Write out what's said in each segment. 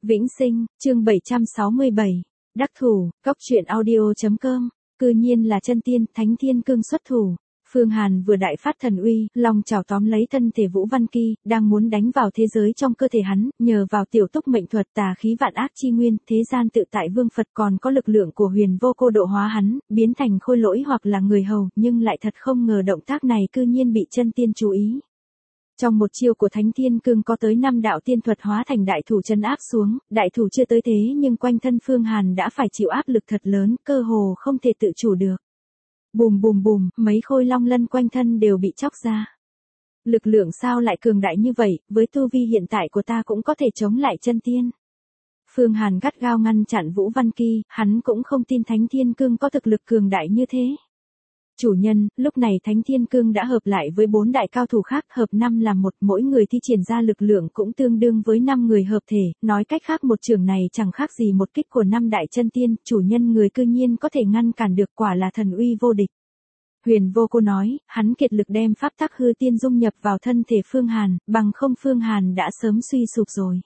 Vĩnh Sinh, chương 767. Đắc thủ, góc truyện audio.com. Cư nhiên là chân tiên, Thánh Thiên Cương xuất thủ. Phương Hàn vừa đại phát thần uy, long chảo tóm lấy thân thể Vũ Văn Kỳ, đang muốn đánh vào thế giới trong cơ thể hắn, nhờ vào tiểu túc mệnh thuật tà khí vạn ác chi nguyên, thế gian tự tại vương Phật còn có lực lượng của huyền vô cô độ hóa hắn, biến thành khôi lỗi hoặc là người hầu, nhưng lại thật không ngờ động tác này cư nhiên bị chân tiên chú ý. Trong một chiêu của Thánh Thiên Cương có tới 5 đạo tiên thuật hóa thành đại thủ trấn áp xuống, đại thủ chưa tới thế nhưng quanh thân Phương Hàn đã phải chịu áp lực thật lớn, cơ hồ không thể tự chủ được. Bùm bùm bùm, mấy khôi long lân quanh thân đều bị chóc ra. Lực lượng sao lại cường đại như vậy, với tu vi hiện tại của ta cũng có thể chống lại chân tiên. Phương Hàn gắt gao ngăn chặn Vũ Văn Kỳ, hắn cũng không tin Thánh Thiên Cương có thực lực cường đại như thế. Chủ nhân, lúc này Thánh Thiên Cương đã hợp lại với 4 đại cao thủ khác, hợp 5 làm một, mỗi người thi triển ra lực lượng cũng tương đương với 5 người hợp thể, nói cách khác một trường này chẳng khác gì một kích của 5 đại chân tiên, chủ nhân người cư nhiên có thể ngăn cản được, quả là thần uy vô địch. Huyền vô cô nói, hắn kiệt lực đem pháp tắc hư tiên dung nhập vào thân thể Phương Hàn, bằng không Phương Hàn đã sớm suy sụp rồi.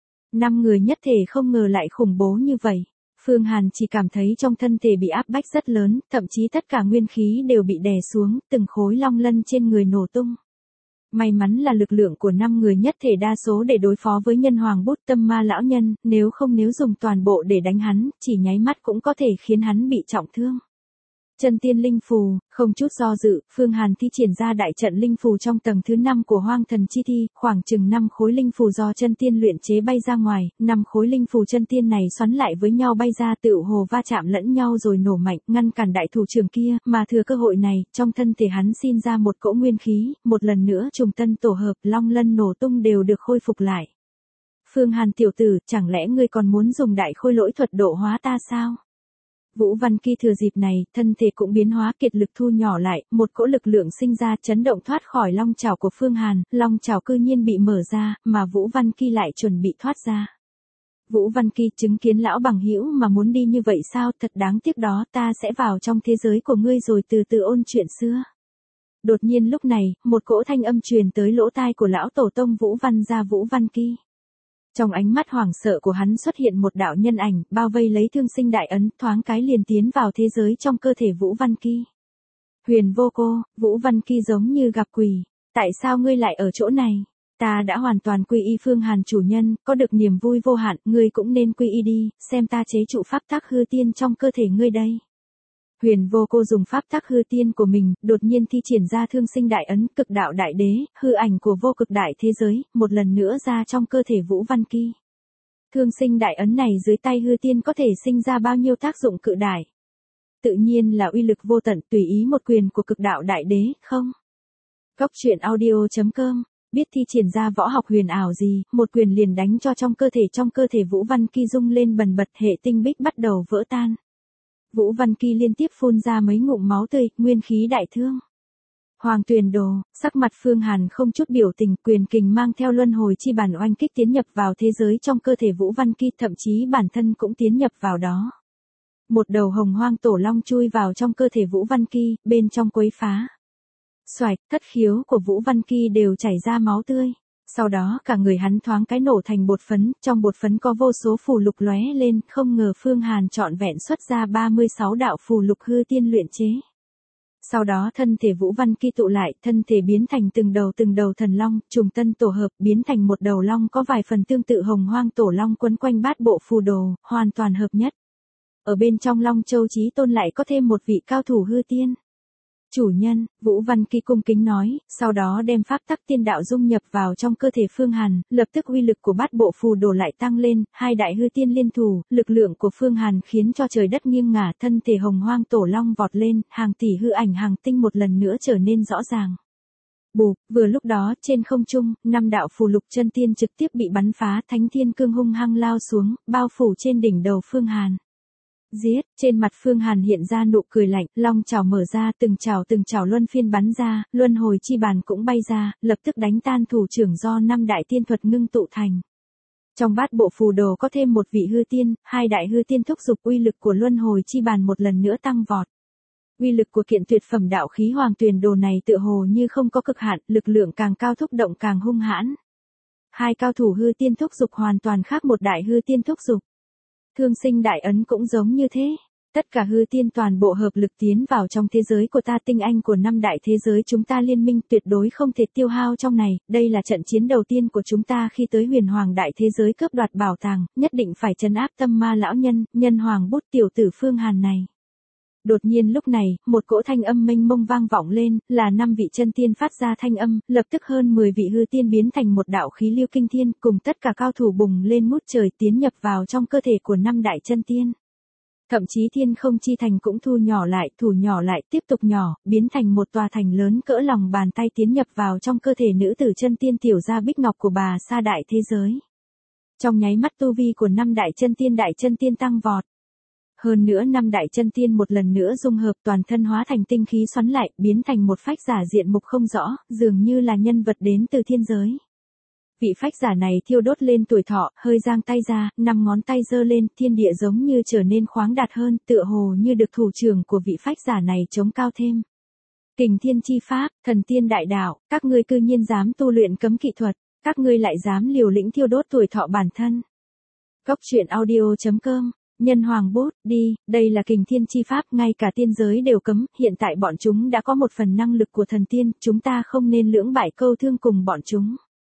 5 người nhất thể không ngờ lại khủng bố như vậy. Phương Hàn chỉ cảm thấy trong thân thể bị áp bách rất lớn, thậm chí tất cả nguyên khí đều bị đè xuống, từng khối long lân trên người nổ tung. May mắn là lực lượng của 5 người nhất thể đa số để đối phó với nhân hoàng bút tâm ma lão nhân, nếu dùng toàn bộ để đánh hắn, chỉ nháy mắt cũng có thể khiến hắn bị trọng thương. Chân tiên linh phù, không chút do dự, Phương Hàn thi triển ra đại trận linh phù trong tầng thứ 5 của Hoang Thần Chi Thi, khoảng chừng 5 khối linh phù do chân tiên luyện chế bay ra ngoài, 5 khối linh phù chân tiên này xoắn lại với nhau bay ra tựu hồ va chạm lẫn nhau rồi nổ mạnh, ngăn cản đại thủ trưởng kia, mà thừa cơ hội này, trong thân thể hắn sinh ra một cỗ nguyên khí, một lần nữa trùng tân tổ hợp, long lân nổ tung đều được khôi phục lại. Phương Hàn tiểu tử, chẳng lẽ ngươi còn muốn dùng đại khôi lỗi thuật độ hóa ta sao? Vũ Văn Kỳ thừa dịp này, thân thể cũng biến hóa, kiệt lực thu nhỏ lại, một cỗ lực lượng sinh ra chấn động thoát khỏi long chảo của Phương Hàn, long chảo cư nhiên bị mở ra, mà Vũ Văn Kỳ lại chuẩn bị thoát ra. Vũ Văn Kỳ chứng kiến lão bằng hữu mà muốn đi như vậy sao, thật đáng tiếc đó, ta sẽ vào trong thế giới của ngươi rồi từ từ ôn chuyện xưa. Đột nhiên lúc này, một cỗ thanh âm truyền tới lỗ tai của lão tổ tông Vũ Văn Kỳ. Trong ánh mắt hoảng sợ của hắn xuất hiện một đạo nhân ảnh, bao vây lấy thương sinh đại ấn, thoáng cái liền tiến vào thế giới trong cơ thể Vũ Văn Kỳ. Huyền vô cô, Vũ Văn Kỳ giống như gặp quỷ. Tại sao ngươi lại ở chỗ này? Ta đã hoàn toàn quy y Phương Hàn chủ nhân, có được niềm vui vô hạn, ngươi cũng nên quy y đi, xem ta chế trụ pháp tắc hư tiên trong cơ thể ngươi đây. Huyền vô cô dùng pháp tắc hư tiên của mình, đột nhiên thi triển ra thương sinh đại ấn, cực đạo đại đế, hư ảnh của vô cực đại thế giới, một lần nữa ra trong cơ thể Vũ Văn Kỳ. Thương sinh đại ấn này dưới tay hư tiên có thể sinh ra bao nhiêu tác dụng cự đại. Tự nhiên là uy lực vô tận, tùy ý một quyền của cực đạo đại đế, không? Góc truyện audio.com, biết thi triển ra võ học huyền ảo gì, một quyền liền đánh cho trong cơ thể Vũ Văn Kỳ rung lên bần bật, hệ tinh bích bắt đầu vỡ tan. Vũ Văn Kỳ liên tiếp phun ra mấy ngụm máu tươi, nguyên khí đại thương. Hoàng Tuyền Đồ, sắc mặt Phương Hàn không chút biểu tình, quyền kình mang theo luân hồi chi bản oanh kích tiến nhập vào thế giới trong cơ thể Vũ Văn Kỳ, thậm chí bản thân cũng tiến nhập vào đó. Một đầu hồng hoang tổ long chui vào trong cơ thể Vũ Văn Kỳ, bên trong quấy phá. Xoạch, thất khiếu của Vũ Văn Kỳ đều chảy ra máu tươi. Sau đó cả người hắn thoáng cái nổ thành bột phấn, trong bột phấn có vô số phù lục lóe lên, không ngờ Phương Hàn trọn vẹn xuất ra 36 đạo phù lục hư tiên luyện chế. Sau đó thân thể Vũ Văn Kỳ tụ lại, thân thể biến thành từng đầu thần long, trùng tân tổ hợp, biến thành một đầu long có vài phần tương tự hồng hoang tổ long quấn quanh bát bộ phù đồ, hoàn toàn hợp nhất. Ở bên trong Long Châu Chí Tôn lại có thêm một vị cao thủ hư tiên. Chủ nhân, Vũ Văn Kỳ cung kính nói, sau đó đem pháp tắc tiên đạo dung nhập vào trong cơ thể Phương Hàn, lập tức uy lực của bát bộ phù đồ lại tăng lên, hai đại hư tiên liên thủ, lực lượng của Phương Hàn khiến cho trời đất nghiêng ngả, thân thể hồng hoang tổ long vọt lên, hàng tỷ hư ảnh hàng tinh một lần nữa trở nên rõ ràng. Bụp, vừa lúc đó, trên không trung, 5 đạo phù lục chân tiên trực tiếp bị bắn phá, Thánh Thiên Cương hung hăng lao xuống, bao phủ trên đỉnh đầu Phương Hàn. Giết, trên mặt Phương Hàn hiện ra nụ cười lạnh, long chảo mở ra, từng chảo luân phiên bắn ra, luân hồi chi bàn cũng bay ra, lập tức đánh tan thủ trưởng do 5 đại tiên thuật ngưng tụ thành. Trong bát bộ phù đồ có thêm một vị hư tiên, 2 đại hư tiên thúc giục, uy lực của luân hồi chi bàn một lần nữa tăng vọt. Uy lực của kiện tuyệt phẩm đạo khí Hoàng Tuyền Đồ này tựa hồ như không có cực hạn, lực lượng càng cao thúc động càng hung hãn. hai cao thủ hư tiên thúc dục hoàn toàn khác một đại hư tiên thúc dục. Thương sinh đại ấn cũng giống như thế. Tất cả hư tiên toàn bộ hợp lực tiến vào trong thế giới của ta, tinh anh của năm đại thế giới chúng ta liên minh tuyệt đối không thể tiêu hao trong này, đây là trận chiến đầu tiên của chúng ta khi tới huyền hoàng đại thế giới cướp đoạt bảo tàng, nhất định phải trấn áp tâm ma lão nhân, nhân hoàng bút tiểu tử Phương Hàn này. Đột nhiên lúc này, một cỗ thanh âm mênh mông vang vọng lên, là 5 vị chân tiên phát ra thanh âm, lập tức hơn 10 vị hư tiên biến thành một đạo khí lưu kinh thiên, cùng tất cả cao thủ bùng lên ngút trời tiến nhập vào trong cơ thể của 5 đại chân tiên. Thậm chí thiên không chi thành cũng thu nhỏ lại, tiếp tục nhỏ, biến thành một tòa thành lớn cỡ lòng bàn tay tiến nhập vào trong cơ thể nữ tử chân tiên tiểu gia Bích Ngọc của bà sa đại thế giới. Trong nháy mắt tu vi của 5 đại chân tiên tăng vọt. Hơn nữa 5 đại chân tiên một lần nữa dung hợp toàn thân hóa thành tinh khí xoắn lại, biến thành một phách giả diện mục không rõ, dường như là nhân vật đến từ thiên giới. Vị phách giả này thiêu đốt lên tuổi thọ, hơi giang tay ra, 5 ngón tay giơ lên, thiên địa giống như trở nên khoáng đạt hơn, tựa hồ như được thủ trưởng của vị phách giả này chống cao thêm. Kình thiên chi pháp, thần tiên đại đạo, các ngươi cư nhiên dám tu luyện cấm kỵ thuật, các ngươi lại dám liều lĩnh thiêu đốt tuổi thọ bản thân. Góc truyện audio.com. Nhân hoàng bút, đi, đây là kình thiên chi pháp, ngay cả tiên giới đều cấm, hiện tại bọn chúng đã có một phần năng lực của thần tiên, chúng ta không nên lưỡng bại câu thương cùng bọn chúng.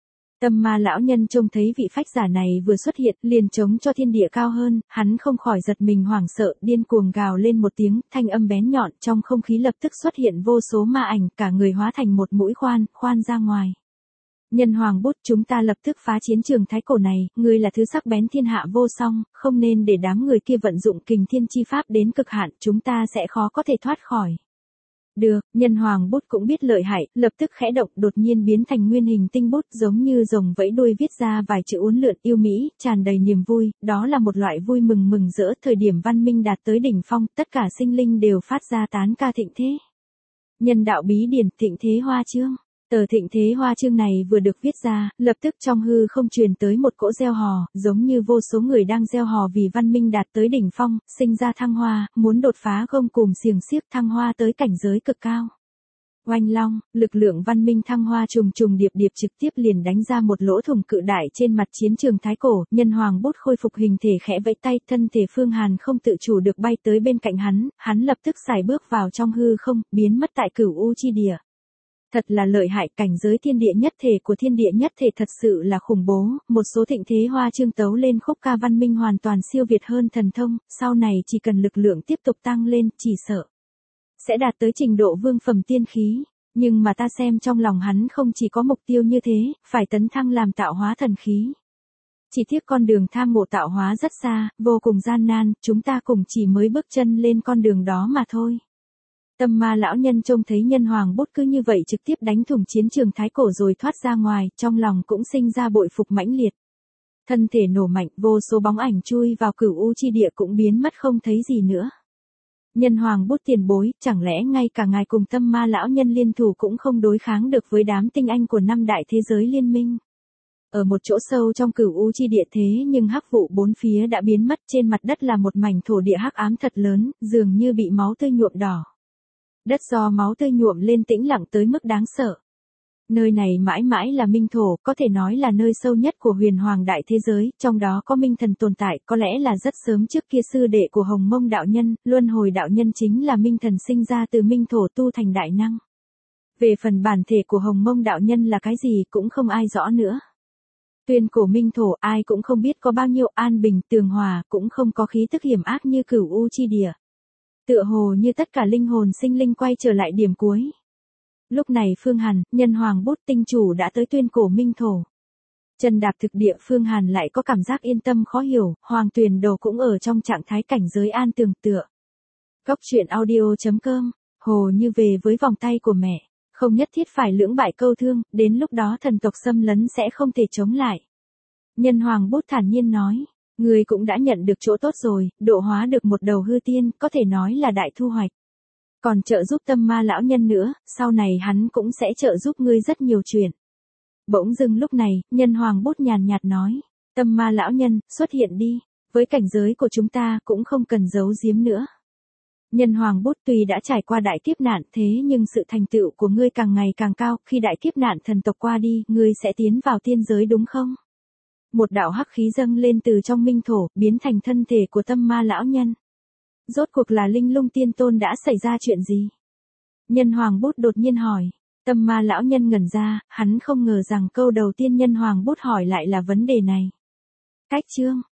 Tâm ma lão nhân trông thấy vị phách giả này vừa xuất hiện, liền chống cho thiên địa cao hơn, hắn không khỏi giật mình hoảng sợ, điên cuồng gào lên một tiếng, thanh âm bén nhọn, trong không khí lập tức xuất hiện vô số ma ảnh, cả người hóa thành một mũi khoan ra ngoài. Nhân hoàng bút, chúng ta lập tức phá chiến trường thái cổ này, ngươi là thứ sắc bén thiên hạ vô song, không nên để đám người kia vận dụng kình thiên chi pháp đến cực hạn, chúng ta sẽ khó có thể thoát khỏi. Được, nhân hoàng bút cũng biết lợi hại, lập tức khẽ động, đột nhiên biến thành nguyên hình tinh bút, giống như rồng vẫy đuôi viết ra vài chữ uốn lượn yêu mỹ, tràn đầy niềm vui, đó là một loại vui mừng rỡ, thời điểm văn minh đạt tới đỉnh phong, tất cả sinh linh đều phát ra tán ca thịnh thế. Nhân đạo bí điển, thịnh thế hoa chương. Tờ thịnh thế hoa chương này vừa được viết ra, lập tức trong hư không truyền tới một cỗ reo hò, giống như vô số người đang reo hò vì văn minh đạt tới đỉnh phong, sinh ra thăng hoa, muốn đột phá gông cùm xiềng xiếc thăng hoa tới cảnh giới cực cao. Oanh long, lực lượng văn minh thăng hoa trùng điệp trực tiếp liền đánh ra một lỗ thủng cự đại trên mặt chiến trường thái cổ, nhân hoàng bút khôi phục hình thể khẽ vẫy tay, thân thể Phương Hàn không tự chủ được bay tới bên cạnh hắn lập tức xài bước vào trong hư không, biến mất tại cửu u chi địa. Thật là lợi hại, cảnh giới thiên địa nhất thể của thiên địa nhất thể thật sự là khủng bố, một số thịnh thế hoa chương tấu lên khúc ca văn minh hoàn toàn siêu việt hơn thần thông, sau này chỉ cần lực lượng tiếp tục tăng lên, chỉ sợ sẽ đạt tới trình độ vương phẩm tiên khí, nhưng mà ta xem trong lòng hắn không chỉ có mục tiêu như thế, phải tấn thăng làm tạo hóa thần khí. Chỉ tiếc con đường tham ngộ tạo hóa rất xa, vô cùng gian nan, chúng ta cùng chỉ mới bước chân lên con đường đó mà thôi. Tâm ma lão nhân trông thấy nhân hoàng bút cứ như vậy trực tiếp đánh thủng chiến trường thái cổ rồi thoát ra ngoài, trong lòng cũng sinh ra bội phục mãnh liệt. Thân thể nổ mạnh, vô số bóng ảnh chui vào cửu u chi địa cũng biến mất không thấy gì nữa. Nhân hoàng bút tiền bối, chẳng lẽ ngay cả ngài cùng tâm ma lão nhân liên thủ cũng không đối kháng được với đám tinh anh của 5 đại thế giới liên minh? Ở một chỗ sâu trong cửu u chi địa thế nhưng hắc vụ bốn phía đã biến mất, trên mặt đất là một mảnh thổ địa hắc ám thật lớn, dường như bị máu tươi nhuộm đỏ. Đất do máu tươi nhuộm lên tĩnh lặng tới mức đáng sợ. Nơi này mãi mãi là minh thổ, có thể nói là nơi sâu nhất của huyền hoàng đại thế giới, trong đó có minh thần tồn tại, có lẽ là rất sớm trước kia sư đệ của Hồng Mông đạo nhân, Luân Hồi đạo nhân chính là minh thần sinh ra từ minh thổ tu thành đại năng. Về phần bản thể của Hồng Mông đạo nhân là cái gì cũng không ai rõ nữa. Tuyên cổ minh thổ ai cũng không biết có bao nhiêu, an bình tường hòa, cũng không có khí tức hiểm ác như cửu u chi địa. Tựa hồ như tất cả linh hồn sinh linh quay trở lại điểm cuối. Lúc này Phương Hàn, nhân hoàng bút tinh chủ đã tới tuyên cổ minh thổ. Chân đạp thực địa, Phương Hàn lại có cảm giác yên tâm khó hiểu, Hoàng Tuyền Đồ cũng ở trong trạng thái cảnh giới an tường tựa. Góc truyện audio.com, hồ như về với vòng tay của mẹ, không nhất thiết phải lưỡng bại câu thương, đến lúc đó thần tộc xâm lấn sẽ không thể chống lại. Nhân hoàng bút thản nhiên nói. Ngươi cũng đã nhận được chỗ tốt rồi, độ hóa được một đầu hư tiên, có thể nói là đại thu hoạch. Còn trợ giúp tâm ma lão nhân nữa, sau này hắn cũng sẽ trợ giúp ngươi rất nhiều chuyện. Bỗng dưng lúc này, nhân hoàng bút nhàn nhạt nói, tâm ma lão nhân, xuất hiện đi, với cảnh giới của chúng ta cũng không cần giấu giếm nữa. Nhân hoàng bút tuy đã trải qua đại kiếp nạn thế nhưng sự thành tựu của ngươi càng ngày càng cao, khi đại kiếp nạn thần tộc qua đi, ngươi sẽ tiến vào tiên giới đúng không? Một đạo hắc khí dâng lên từ trong minh thổ, biến thành thân thể của Tâm Ma lão nhân. Rốt cuộc là Linh Lung Tiên Tôn đã xảy ra chuyện gì? Nhân Hoàng Bút đột nhiên hỏi. Tâm Ma lão nhân ngẩn ra, hắn không ngờ rằng câu đầu tiên Nhân Hoàng Bút hỏi lại là vấn đề này. Cách chương